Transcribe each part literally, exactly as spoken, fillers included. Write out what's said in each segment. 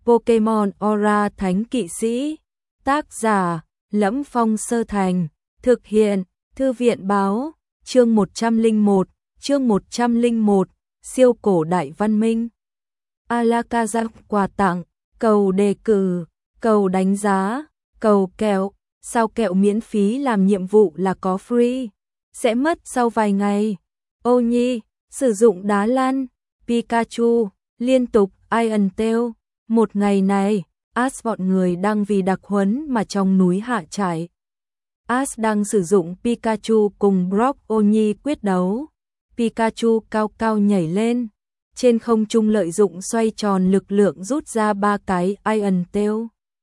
Pokemon Aura Thánh Kỵ Sĩ. Tác giả: Lẫm Phong Sơ Thành. Thực hiện: Thư viện báo. Chương một trăm lẻ một, chương một trăm lẻ một, siêu cổ đại văn minh. Alakazam quà tặng, cầu đề cử, cầu đánh giá, cầu kẹo, sao kẹo miễn phí làm nhiệm vụ là có free, sẽ mất sau vài ngày. Ô Nhi, sử dụng đá lăn, Pikachu, liên tục Iron Tail. Một ngày này, Ash bọn người đang vì đặc huấn mà trong núi hạ trại. Ash đang sử dụng Pikachu cùng Brock Ô Nhi quyết đấu. Pikachu cao cao nhảy lên, trên không trung lợi dụng xoay tròn lực lượng rút ra ba cái Iron Tail.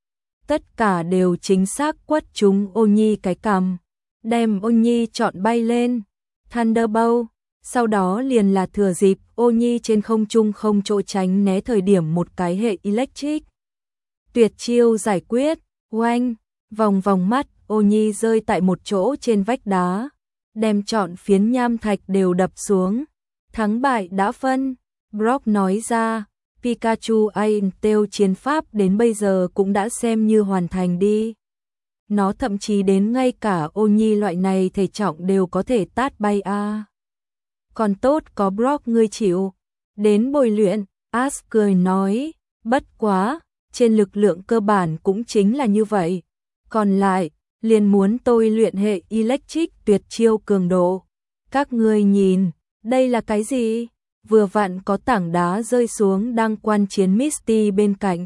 Tất cả đều chính xác quất trúng Ô Nhi cái cằm, đem Ô Nhi trọn bay lên. Thunderbolt, sau đó liền là thừa dịp Ô Nhi trên không trung không chỗ tránh né thời điểm một cái hệ electric. Tuyệt chiêu giải quyết, oanh, vòng vòng mắt, Ô Nhi rơi tại một chỗ trên vách đá, đem trọn phiến nham thạch đều đập xuống. Thắng bại đã phân, Brock nói ra, Pikachu Iron Tail chiến pháp đến bây giờ cũng đã xem như hoàn thành đi. Nó thậm chí đến ngay cả Ô Nhi loại này thể trọng đều có thể tát bay a. À. Còn tốt có Brock ngươi chịu đến bồi luyện, Ash cười nói, bất quá, trên lực lượng cơ bản cũng chính là như vậy. Còn lại, liền muốn tôi luyện hệ electric tuyệt chiêu cường độ. Các ngươi nhìn, đây là cái gì? Vừa vặn có tảng đá rơi xuống đang quan chiến Misty bên cạnh.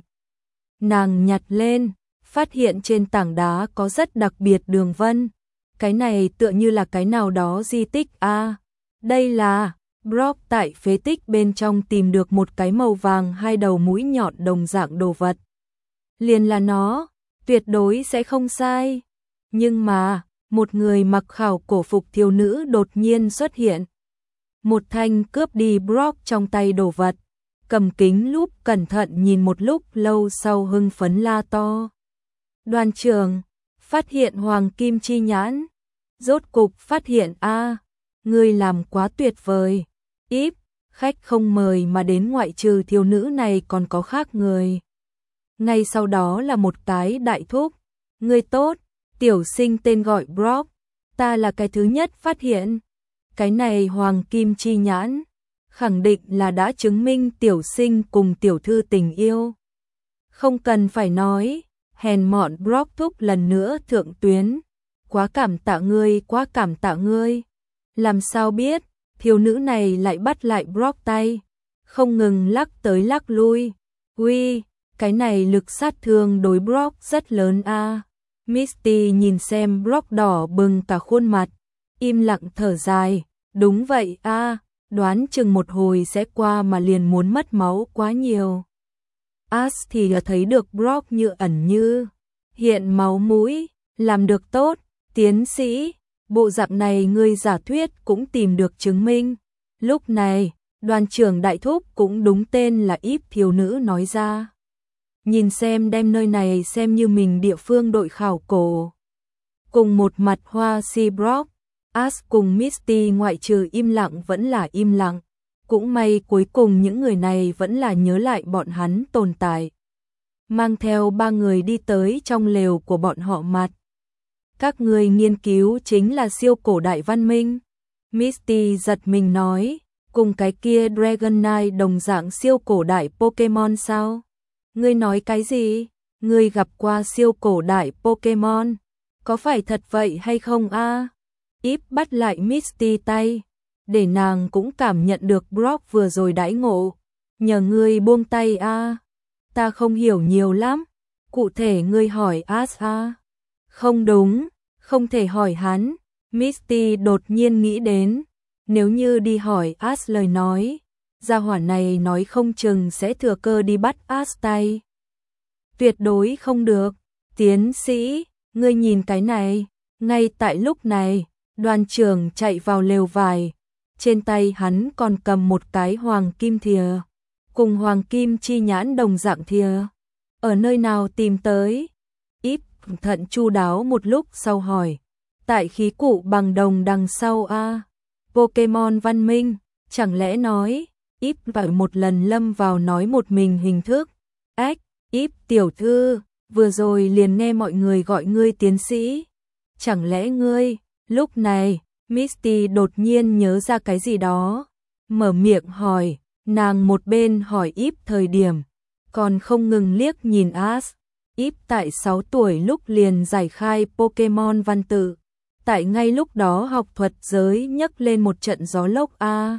Nàng nhặt lên, phát hiện trên tảng đá có rất đặc biệt đường vân. Cái này tựa như là cái nào đó di tích a. À, đây là Brock tại phế tích bên trong tìm được một cái màu vàng hai đầu mũi nhọn đồng dạng đồ vật. Liền là nó, tuyệt đối sẽ không sai. Nhưng mà, một người mặc khảo cổ phục thiếu nữ đột nhiên xuất hiện. Một thanh cướp đi Brock trong tay đồ vật, cầm kính lúp cẩn thận nhìn một lúc lâu sau hưng phấn la to. Đoàn trưởng, phát hiện hoàng kim chi nhãn. Rốt cục phát hiện a, à, ngươi làm quá tuyệt vời. Íp, khách không mời mà đến ngoại trừ thiếu nữ này còn có khác người. Ngay sau đó là một cái đại thúc. Ngươi tốt, tiểu sinh tên gọi Brock, ta là cái thứ nhất phát hiện. Cái này hoàng kim chi nhãn, khẳng định là đã chứng minh tiểu sinh cùng tiểu thư tình yêu. Không cần phải nói, hèn mọn Brock thúc lần nữa thượng tuyến. Quá cảm tạ ngươi, quá cảm tạ ngươi. Làm sao biết, thiếu nữ này lại bắt lại Brock tay, không ngừng lắc tới lắc lui. Uy, cái này lực sát thương đối Brock rất lớn a. À. Misty nhìn xem Brock đỏ bừng cả khuôn mặt, im lặng thở dài, đúng vậy a, à, đoán chừng một hồi sẽ qua mà liền muốn mất máu quá nhiều. Ash thì thấy được Brock như ẩn như hiện máu mũi, làm được tốt, tiến sĩ, bộ dạng này ngươi giả thuyết cũng tìm được chứng minh. Lúc này, đoàn trưởng đại thúc cũng đúng tên là Íp thiếu nữ nói ra. Nhìn xem đem nơi này xem như mình địa phương đội khảo cổ. Cùng một mặt hoa si Brock, Ash cùng Misty ngoại trừ im lặng vẫn là im lặng. Cũng may cuối cùng những người này vẫn là nhớ lại bọn hắn tồn tại. Mang theo ba người đi tới trong lều của bọn họ mặt. Các người nghiên cứu chính là siêu cổ đại văn minh. Misty giật mình nói, cùng cái kia Dragonite đồng dạng siêu cổ đại Pokemon sao? Ngươi nói cái gì? Ngươi gặp qua siêu cổ đại Pokemon? Có phải thật vậy hay không a? À? Íp bắt lại Misty tay, để nàng cũng cảm nhận được Brock vừa rồi đãi ngộ. Nhờ ngươi buông tay a. À? Ta không hiểu nhiều lắm. Cụ thể ngươi hỏi Ash a. À? Không đúng, không thể hỏi hắn. Misty đột nhiên nghĩ đến, nếu như đi hỏi Ash lời nói, gia hỏa này nói không chừng sẽ thừa cơ đi bắt Ash tay. Tuyệt đối không được. Tiến sĩ, ngươi nhìn cái này. Ngay tại lúc này, đoàn trưởng chạy vào lều vải. Trên tay hắn còn cầm một cái hoàng kim thìa, cùng hoàng kim chi nhãn đồng dạng thìa. Ở nơi nào tìm tới? Íp thận chu đáo một lúc sau hỏi. Tại khí cụ bằng đồng đằng sau a. À? Pokemon văn minh, chẳng lẽ nói? Íp vào một lần lâm vào nói một mình hình thức. Ách, Íp tiểu thư, vừa rồi liền nghe mọi người gọi ngươi tiến sĩ. Chẳng lẽ ngươi, lúc này, Misty đột nhiên nhớ ra cái gì đó. Mở miệng hỏi, nàng một bên hỏi Íp thời điểm, còn không ngừng liếc nhìn Ash. Íp tại sáu tuổi lúc liền giải khai Pokemon văn tự. Tại ngay lúc đó học thuật giới nhấc lên một trận gió lốc a.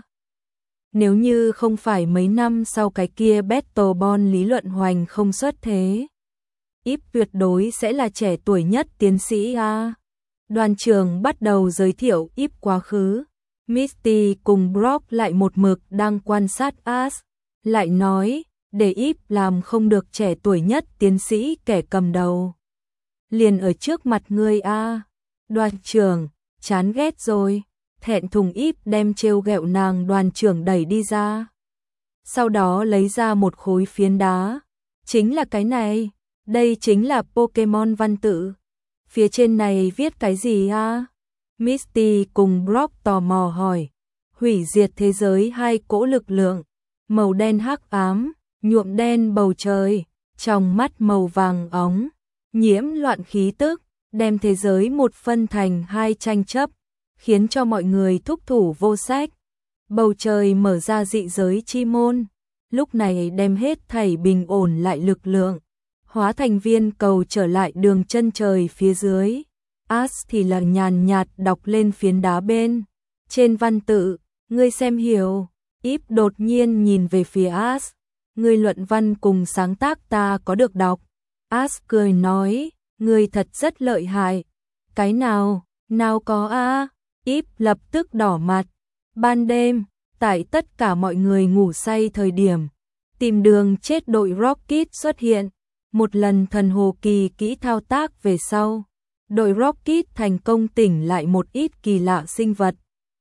Nếu như không phải mấy năm sau cái kia Battle Ball lý luận hoành không xuất thế, Íp tuyệt đối sẽ là trẻ tuổi nhất tiến sĩ a. Đoàn trường bắt đầu giới thiệu Íp quá khứ. Misty cùng Brock lại một mực đang quan sát Ash, lại nói, để Íp làm không được trẻ tuổi nhất tiến sĩ kẻ cầm đầu. Liền ở trước mặt ngươi a. Đoàn trưởng, chán ghét rồi. Thẹn thùng Íp đem trêu ghẹo nàng đoàn trưởng đẩy đi ra. Sau đó lấy ra một khối phiến đá. Chính là cái này, đây chính là Pokemon văn tự. Phía trên này viết cái gì a? Misty cùng Brock tò mò hỏi. Hủy diệt thế giới hai cỗ lực lượng, màu đen hắc ám, nhuộm đen bầu trời, trong mắt màu vàng óng, nhiễm loạn khí tức, đem thế giới một phân thành hai tranh chấp, khiến cho mọi người thúc thủ vô sách. Bầu trời mở ra dị giới chi môn, lúc này đem hết thảy bình ổn lại lực lượng, hóa thành viên cầu trở lại đường chân trời phía dưới. Ash thì là nhàn nhạt đọc lên phiến đá bên trên văn tự, ngươi xem hiểu. Íp đột nhiên nhìn về phía Ash, ngươi luận văn cùng sáng tác ta có được đọc. Ash cười nói, ngươi thật rất lợi hại. Cái nào, nào có a? Íp lập tức đỏ mặt. Ban đêm, tại tất cả mọi người ngủ say thời điểm, tìm đường chết đội Rocket xuất hiện. Một lần thần hồ kỳ kỹ thao tác về sau, đội Rocket thành công tỉnh lại một ít kỳ lạ sinh vật.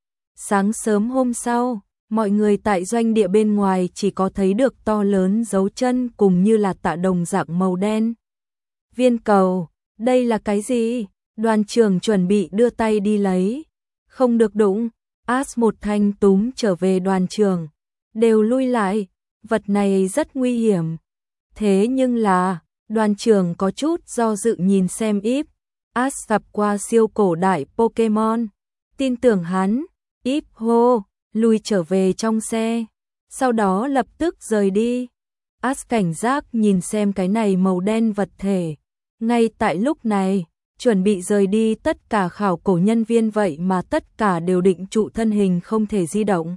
Sáng sớm hôm sau, mọi người tại doanh địa bên ngoài chỉ có thấy được to lớn dấu chân cùng như là tạ đồng dạng màu đen. Viên cầu, đây là cái gì? Đoàn trưởng chuẩn bị đưa tay đi lấy. Không được đụng. Ash một thanh túm trở về đoàn trưởng. Đều lui lại, vật này rất nguy hiểm. Thế nhưng là, đoàn trưởng có chút do dự nhìn xem Íp. Ash gặp qua siêu cổ đại Pokemon. Tin tưởng hắn. Íp hô, lui trở về trong xe. Sau đó lập tức rời đi. Ash cảnh giác nhìn xem cái này màu đen vật thể. Ngay tại lúc này, chuẩn bị rời đi tất cả khảo cổ nhân viên vậy mà tất cả đều định trụ thân hình không thể di động.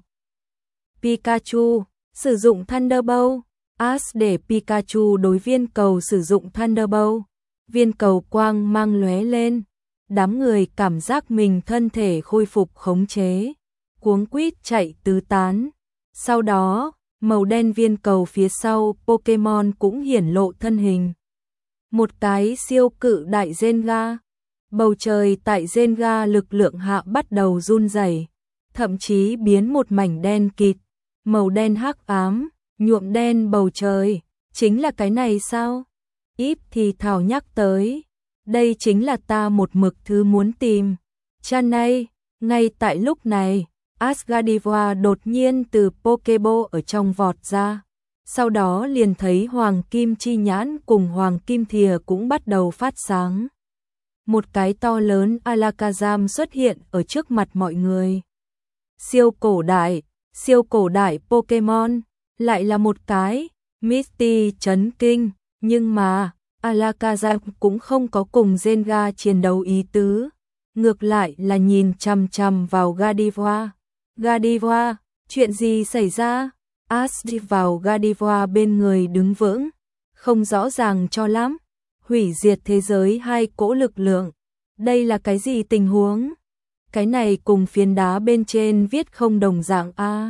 Pikachu, sử dụng Thunderbolt. Ash để Pikachu đối viên cầu sử dụng Thunderbolt. Viên cầu quang mang lóe lên. Đám người cảm giác mình thân thể khôi phục khống chế. Cuống quýt chạy tứ tán. Sau đó, màu đen viên cầu phía sau Pokemon cũng hiển lộ thân hình. Một cái siêu cự đại Zenga. Bầu trời tại Zenga lực lượng hạ bắt đầu run rẩy, thậm chí biến một mảnh đen kịt, màu đen hắc ám, nhuộm đen bầu trời. Chính là cái này sao? Íp thì thào nhắc tới. Đây chính là ta một mực thứ muốn tìm. Chanay, ngay tại lúc này, Asgardiva đột nhiên từ Pokeball ở trong vọt ra. Sau đó liền thấy Hoàng Kim Chi Nhãn cùng Hoàng Kim Thìa cũng bắt đầu phát sáng. Một cái to lớn Alakazam xuất hiện ở trước mặt mọi người. Siêu cổ đại, siêu cổ đại Pokemon, lại là một cái. Misty chấn kinh, nhưng mà Alakazam cũng không có cùng Zenga chiến đấu ý tứ. Ngược lại là nhìn chằm chằm vào Gardevoir. Gardevoir, chuyện gì xảy ra? Ash đi vào Gardevoir bên người đứng vững. Không rõ ràng cho lắm. Hủy diệt thế giới hai cỗ lực lượng. Đây là cái gì tình huống? Cái này cùng phiến đá bên trên viết không đồng dạng a. À?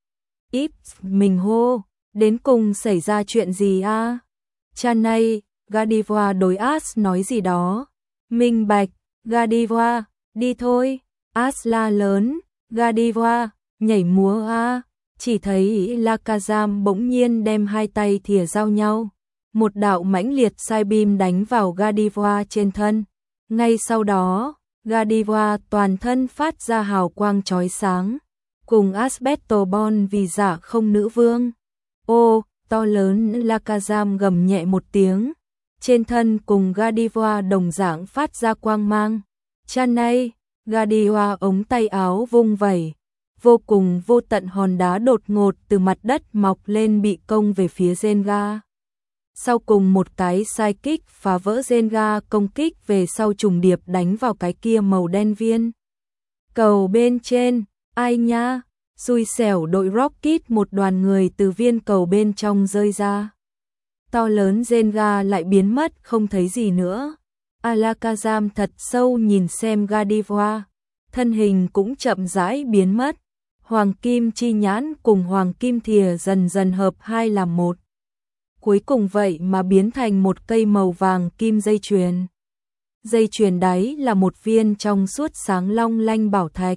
Íp mình hô, đến cùng xảy ra chuyện gì a? À? Chanay, Gardevoir đối Ash nói gì đó. Minh bạch, Gardevoir, đi thôi. Ash la lớn, Gardevoir, nhảy múa a. À? Chỉ thấy Alakazam bỗng nhiên đem hai tay thìa giao nhau. Một đạo mãnh liệt sai beam đánh vào Gardevoir trên thân. Ngay sau đó, Gardevoir toàn thân phát ra hào quang chói sáng. Cùng Asbestos Bond vì giả không nữ vương. Ô, to lớn Lakazam gầm nhẹ một tiếng, trên thân cùng Gardevoir đồng dạng phát ra quang mang. Chanay, Gardevoir ống tay áo vung vẩy, vô cùng vô tận hòn đá đột ngột từ mặt đất mọc lên bị công về phía Zenga. Sau cùng một cái sai kích phá vỡ Zenga công kích về sau trùng điệp đánh vào cái kia màu đen viên cầu bên trên. Ai nha, xui xẻo đội Rocket, một đoàn người từ viên cầu bên trong rơi ra. To lớn Zenga lại biến mất không thấy gì nữa. Alakazam thật sâu nhìn xem Gardevoir, thân hình cũng chậm rãi biến mất. Hoàng kim chi nhãn cùng hoàng kim thìa dần dần hợp hai làm một. Cuối cùng vậy mà biến thành một cây màu vàng kim dây chuyền. Dây chuyền đáy là một viên trong suốt sáng long lanh bảo thạch.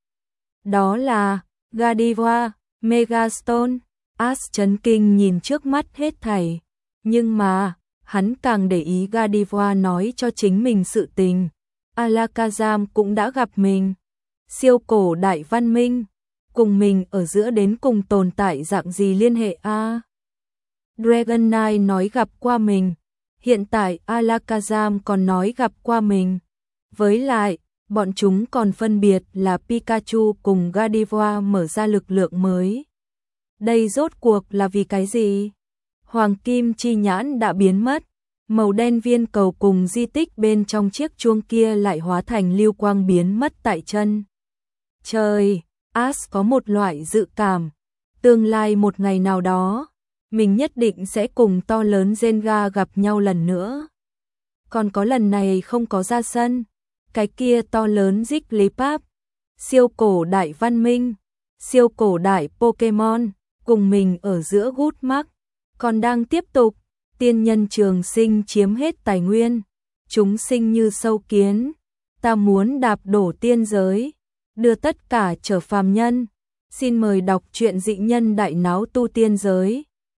Đó là Gardevoir, Megastone. Ash chấn kinh nhìn trước mắt hết thảy. Nhưng mà, hắn càng để ý Gardevoir nói cho chính mình sự tình. Alakazam cũng đã gặp mình. Siêu cổ đại văn minh. Cùng mình ở giữa đến cùng tồn tại dạng gì liên hệ a? À? Dragon Knight nói gặp qua mình. Hiện tại Alakazam còn nói gặp qua mình. Với lại, bọn chúng còn phân biệt là Pikachu cùng Gardevoir mở ra lực lượng mới. Đây rốt cuộc là vì cái gì? Hoàng kim chi nhãn đã biến mất. Màu đen viên cầu cùng di tích bên trong chiếc chuông kia lại hóa thành lưu quang biến mất tại chân trời. Ash có một loại dự cảm. Tương lai một ngày nào đó, mình nhất định sẽ cùng to lớn Zenga gặp nhau lần nữa. Còn có lần này không có ra sân. Cái kia to lớn Jigglypuff, siêu cổ đại văn minh, siêu cổ đại Pokemon, cùng mình ở giữa gút mắc, còn đang tiếp tục. Tiên nhân trường sinh chiếm hết tài nguyên, chúng sinh như sâu kiến, ta muốn đạp đổ tiên giới, đưa tất cả trở phàm nhân. Xin mời đọc truyện Dị Nhân Đại Náo Tu Tiên Giới.